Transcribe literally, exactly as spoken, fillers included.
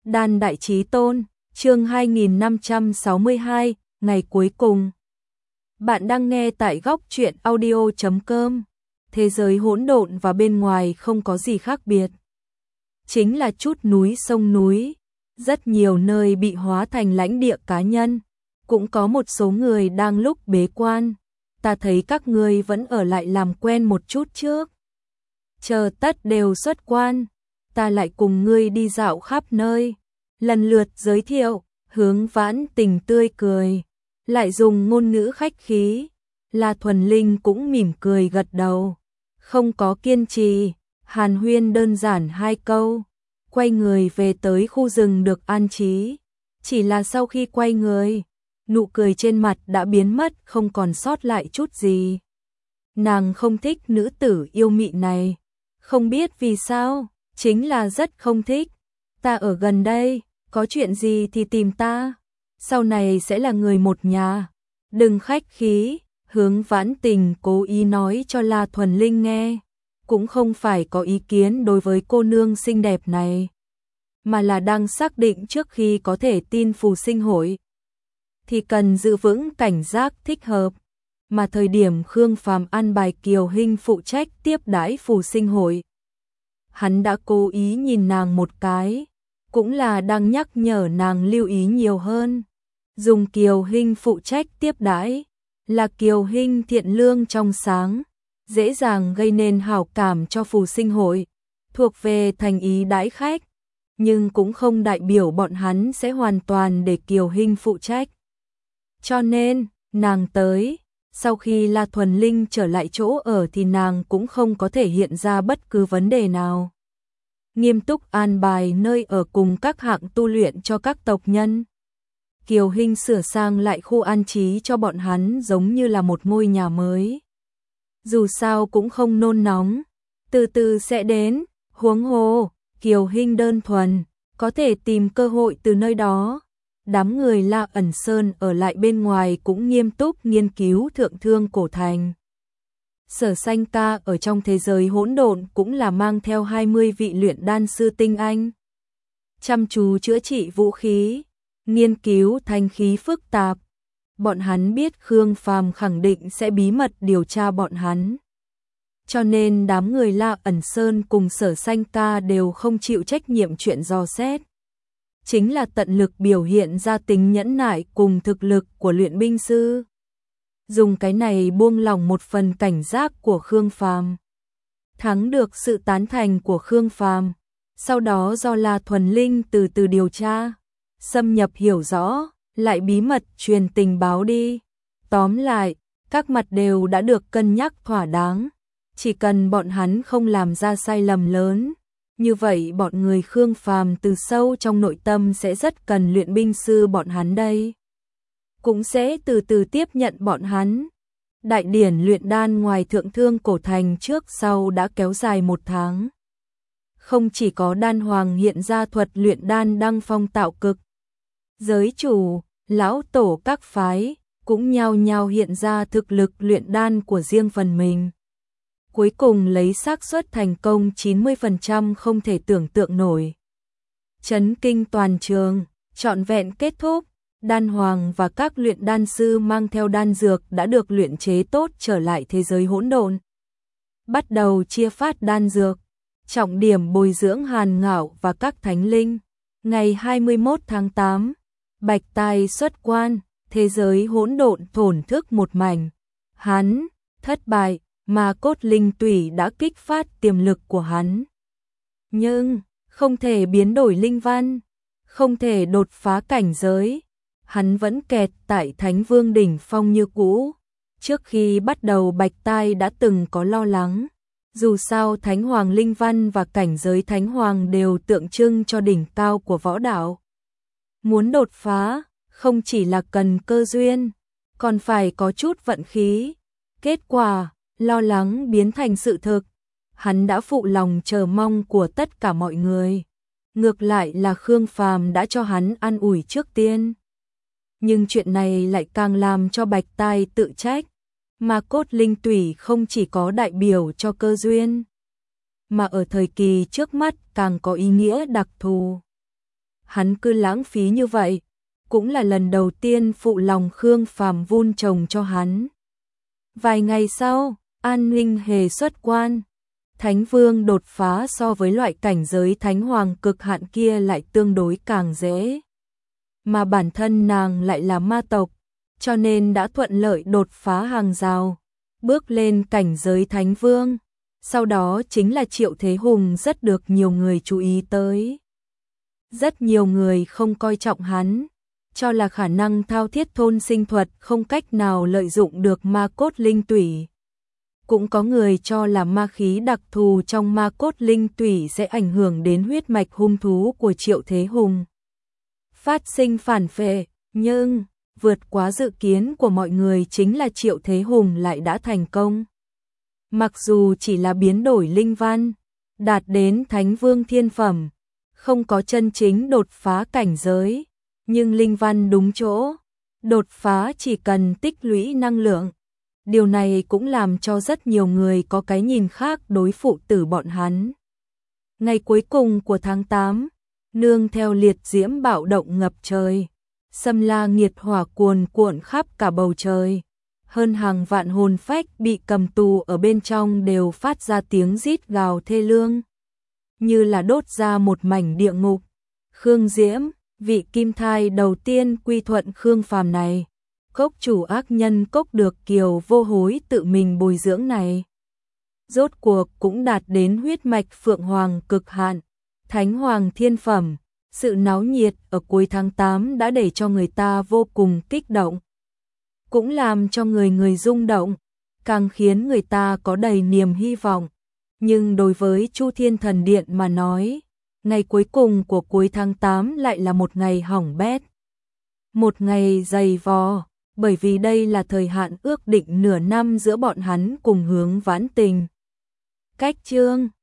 Đan Đại Chí Tôn, chương hai nghìn năm trăm sáu mươi hai, ngày cuối cùng. Bạn đang nghe tại góc truyện audio chấm com. Thế giới hỗn độn và bên ngoài không có gì khác biệt. Chính là chút núi sông núi, rất nhiều nơi bị hóa thành lãnh địa cá nhân, cũng có một số người đang lúc bế quan. Ta thấy các ngươi vẫn ở lại làm quen một chút trước. Chờ tất đều xuất quan, ta lại cùng ngươi đi dạo khắp nơi. Lần lượt giới thiệu, Hướng Vãn Tình tươi cười, lại dùng ngôn ngữ khách khí. La Thuần Linh cũng mỉm cười gật đầu, không có kiên trì, hàn huyên đơn giản hai câu, quay người về tới khu rừng được an trí. Chỉ là sau khi quay người, nụ cười trên mặt đã biến mất, không còn sót lại chút gì. Nàng không thích nữ tử yêu mị này, không biết vì sao, chính là rất không thích. Ta ở gần đây, có chuyện gì thì tìm ta, sau này sẽ là người một nhà, đừng khách khí. Hướng Vãn Tình cố ý nói cho La Thuần Linh nghe, cũng không phải có ý kiến đối với cô nương xinh đẹp này, mà là đang xác định trước khi có thể tin phù sinh hội thì cần giữ vững cảnh giác thích hợp. Mà thời điểm Khương Phàm an bài Kiều Hinh phụ trách tiếp đãi phù sinh hội, hắn đã cố ý nhìn nàng một cái, cũng là đang nhắc nhở nàng lưu ý nhiều hơn. Dùng Kiều Hinh phụ trách tiếp đãi, là Kiều Hinh thiện lương trong sáng, dễ dàng gây nên hảo cảm cho phù sinh hội, thuộc về thành ý đãi khách, nhưng cũng không đại biểu bọn hắn sẽ hoàn toàn để Kiều Hinh phụ trách. Cho nên, nàng tới, sau khi La Thuần Linh trở lại chỗ ở thì nàng cũng không có thể hiện ra bất cứ vấn đề nào. Nghiêm túc an bài nơi ở cùng các hạng tu luyện cho các tộc nhân. Kiều Hinh sửa sang lại khu an trí cho bọn hắn giống như là một ngôi nhà mới. Dù sao cũng không nôn nóng, từ từ sẽ đến, huống hồ, Kiều Hinh đơn thuần, có thể tìm cơ hội từ nơi đó. Đám người La Ẩn Sơn ở lại bên ngoài cũng nghiêm túc nghiên cứu thượng thương cổ thành. Sở Sanh Ca ở trong thế giới hỗn độn cũng là mang theo hai mươi vị luyện đan sư tinh anh, chăm chú chữa trị vũ khí, nghiên cứu thanh khí phức tạp. Bọn hắn biết Khương Phàm khẳng định sẽ bí mật điều tra bọn hắn, cho nên đám người La Ẩn Sơn cùng Sở Sanh Ca đều không chịu trách nhiệm chuyện dò xét, chính là tận lực biểu hiện ra tính nhẫn nại cùng thực lực của luyện binh sư, dùng cái này buông lỏng một phần cảnh giác của Khương Phàm. Thắng được sự tán thành của Khương Phàm, sau đó do La Thuần Linh từ từ điều tra, xâm nhập hiểu rõ, lại bí mật truyền tình báo đi. Tóm lại, các mặt đều đã được cân nhắc thỏa đáng, chỉ cần bọn hắn không làm ra sai lầm lớn, như vậy bọn người Khương Phàm từ sâu trong nội tâm sẽ rất cần luyện binh sư bọn hắn đây, cũng sẽ từ từ tiếp nhận bọn hắn. Đại điển luyện đan ngoài thượng thương cổ thành trước sau đã kéo dài một tháng. Không chỉ có đan hoàng hiện ra thuật luyện đan đăng phong tạo cực, giới chủ, lão tổ các phái cũng nhao nhao hiện ra thực lực luyện đan của riêng phần mình. Cuối cùng lấy xác suất thành công chín mươi phần trăm không thể tưởng tượng nổi. Chấn kinh toàn trường, trọn vẹn kết thúc, đan hoàng và các luyện đan sư mang theo đan dược đã được luyện chế tốt trở lại thế giới hỗn độn. Bắt đầu chia phát đan dược, trọng điểm bồi dưỡng Hàn Ngạo và các thánh linh. Ngày hai mươi mốt tháng tám, Bạch Tai xuất quan, thế giới hỗn độn thổn thức một mảnh. Hắn thất bại, mà cốt linh tủy đã kích phát tiềm lực của hắn, nhưng không thể biến đổi linh văn, không thể đột phá cảnh giới. Hắn vẫn kẹt tại Thánh Vương đỉnh phong như cũ. Trước khi bắt đầu Bạch Tai đã từng có lo lắng, dù sao Thánh Hoàng linh văn và cảnh giới Thánh Hoàng đều tượng trưng cho đỉnh cao của võ đạo. Muốn đột phá, không chỉ là cần cơ duyên, còn phải có chút vận khí. Kết quả, lo lắng biến thành sự thực. Hắn đã phụ lòng chờ mong của tất cả mọi người. Ngược lại là Khương Phàm đã cho hắn an ủi trước tiên. Nhưng chuyện này lại càng làm cho Bạch Tai tự trách. Mà cốt linh tủy không chỉ có đại biểu cho cơ duyên, mà ở thời kỳ trước mắt càng có ý nghĩa đặc thù. hắn cứ lãng phí như vậy, cũng là lần đầu tiên phụ lòng Khương Phàm vun trồng cho hắn. Vài ngày sau, An Ninh Hề xuất quan, Thánh Vương đột phá so với loại cảnh giới Thánh Hoàng cực hạn kia lại tương đối càng dễ. Mà bản thân nàng lại là ma tộc, cho nên đã thuận lợi đột phá hàng rào, bước lên cảnh giới Thánh Vương. Sau đó chính là Triệu Thế Hùng rất được nhiều người chú ý tới. Rất nhiều người không coi trọng hắn, cho là khả năng thao thiết thôn sinh thuật không cách nào lợi dụng được ma cốt linh tủy. Cũng có người cho là ma khí đặc thù trong ma cốt linh tủy sẽ ảnh hưởng đến huyết mạch hung thú của Triệu Thế Hùng, phát sinh phản phệ, nhưng vượt quá dự kiến của mọi người chính là Triệu Thế Hùng lại đã thành công. Mặc dù chỉ là biến đổi linh văn, đạt đến Thánh Vương thiên phẩm, không có chân chính đột phá cảnh giới, nhưng linh văn đúng chỗ, đột phá chỉ cần tích lũy năng lượng. Điều này cũng làm cho rất nhiều người có cái nhìn khác đối phụ tử bọn hắn. Ngày cuối cùng của tháng tám, nương theo liệt diễm bạo động ngập trời, xâm la nghiệt hỏa cuồn cuộn khắp cả bầu trời. Hơn hàng vạn hồn phách bị cầm tù ở bên trong đều phát ra tiếng rít gào thê lương, như là đốt ra một mảnh địa ngục. Khương Diễm, vị kim thai đầu tiên quy thuận Khương Phàm này, cốc chủ ác nhân cốc được Kiều Vô Hối tự mình bồi dưỡng này, rốt cuộc cũng đạt đến huyết mạch Phượng Hoàng cực hạn, Thánh Hoàng thiên phẩm. Sự náo nhiệt ở cuối tháng tám đã để cho người ta vô cùng kích động, cũng làm cho người người rung động, càng khiến người ta có đầy niềm hy vọng. Nhưng đối với Chu Thiên Thần Điện mà nói, ngày cuối cùng của cuối tháng tám lại là một ngày hỏng bét, một ngày dày vò, bởi vì đây là thời hạn ước định nửa năm giữa bọn hắn cùng Hướng Vãn Tình. Cách chương